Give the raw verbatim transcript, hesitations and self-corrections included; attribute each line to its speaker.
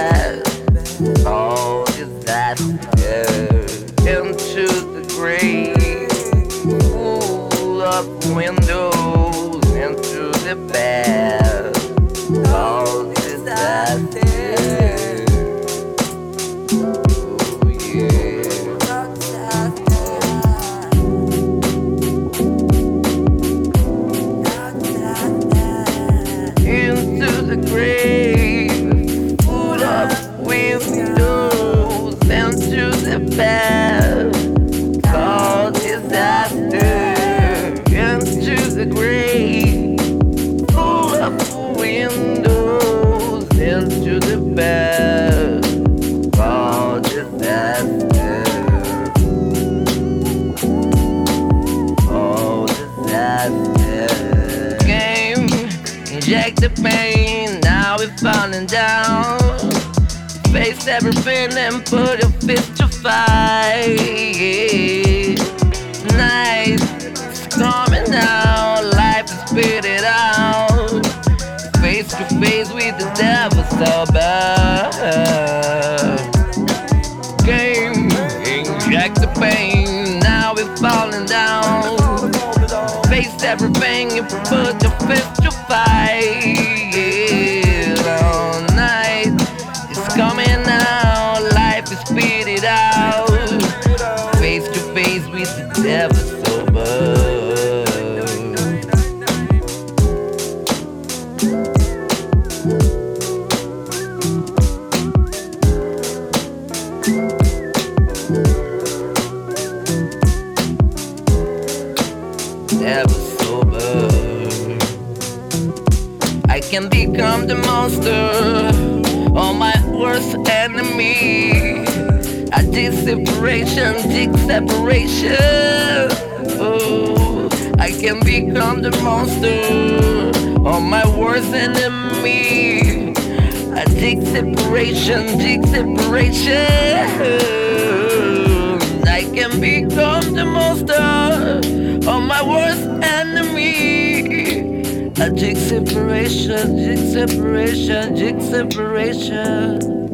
Speaker 1: bad. All disaster into the grave, full of windows into the bed. All disaster. Oh yeah. Into the grave, full of windows into the bed. Called disaster. Into the grave, full of windows into the bed. Called disaster. Oh, disaster. Game, inject the pain, now we're falling down. Face everything and put your fist to fight. Night is coming down, life is spit it out. Face to face with the devil so bad. Game, inject the pain, now we're falling down. Face everything and put your fist to fight. All night is coming out, life is spit it out. Face to face with the devil sober. Devil sober. I can become the monster or my worst enemy. I did separation, dig separation. Oh, I can become the monster or my worst enemy. I dig separation, dig separation. I can become the monster or my worst enemy. I dig separation, dig separation, dig separation.